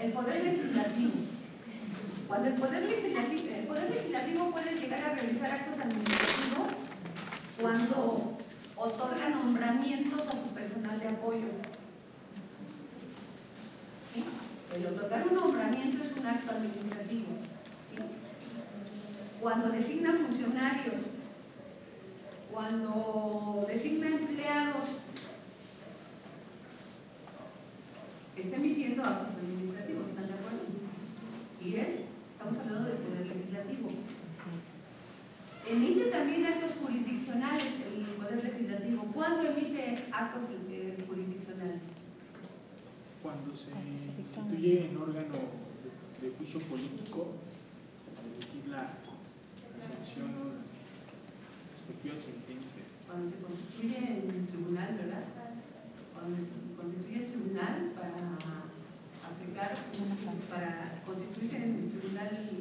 el Poder Legislativo. Cuando el Poder Legislativo puede llegar a realizar actos administrativos cuando otorga nombramientos a su personal de apoyo. ¿Sí? El otorgar un nombramiento es un acto administrativo. ¿Sí? Cuando designa funcionarios, cuando designa empleados, está emitiendo actos administrativos, ¿están de acuerdo? Y estamos hablando del Poder Legislativo. Emite también actos jurisdiccionales el Poder Legislativo. ¿Cuándo emite actos jurisdiccionales? Cuando se instituye en órgano de juicio político, emitir la sanción o las respectivas sentencias. Cuando se constituye en tribunal, ¿verdad? Cuando se constituye en tribunal para aplicar, para constituirse en tribunal